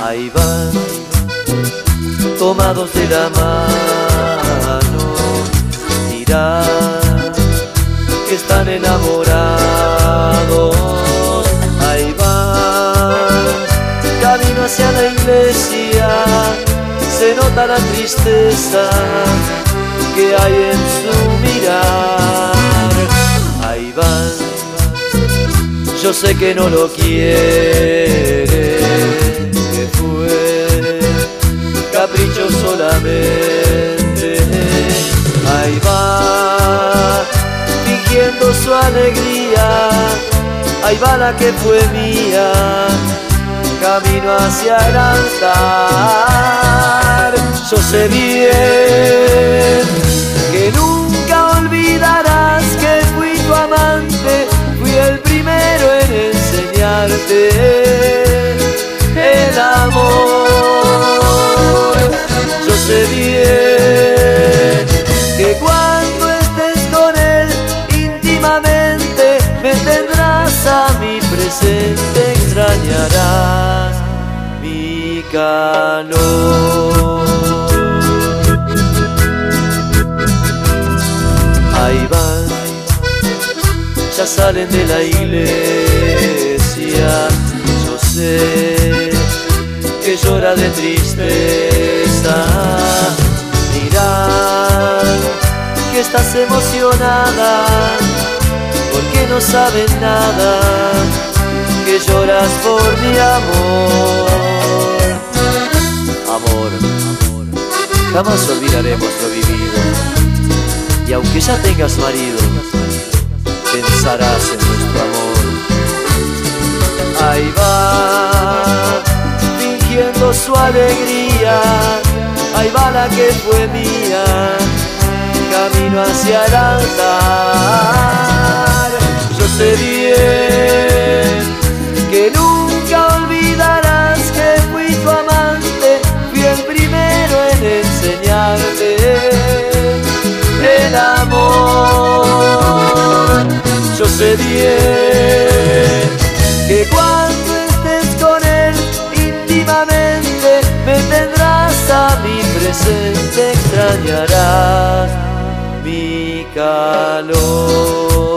Ahí van, tomados de la mano, dirán que están enamorados. Ahí van, camino hacia la iglesia, se nota la tristeza que hay en su mirar. Ahí van, yo sé que no lo quiere, que fue capricho solamente. Ahí va, fingiendo su alegría. Ahí va la que fue mía, camino hacia el altar. Yo sé bien que nunca olvidarás que fui tu amante, fui el primero en enseñarte el amor. Yo sé bien que cuando estés con él íntimamente me tendrás a mi presente, extrañarás mi calor. Ahí van, ya salen de la iglesia. Yo sé que llora de tristeza. Dirán que estás emocionada porque no saben nada, que lloras por mi amor. Amor, jamás olvidaremos lo vivido, y aunque ya tengas marido, pensarás en nuestro amor. Ahí va, fingiendo su alegría. Ahí va la que fue mía, camino hacia el altar. Yo sé bien que nunca olvidarás que fui tu amante, fui el primero en enseñarte el amor. Yo sé bien que cuando estés con él íntimamente me tendrás a mi presente, extrañarás mi calor.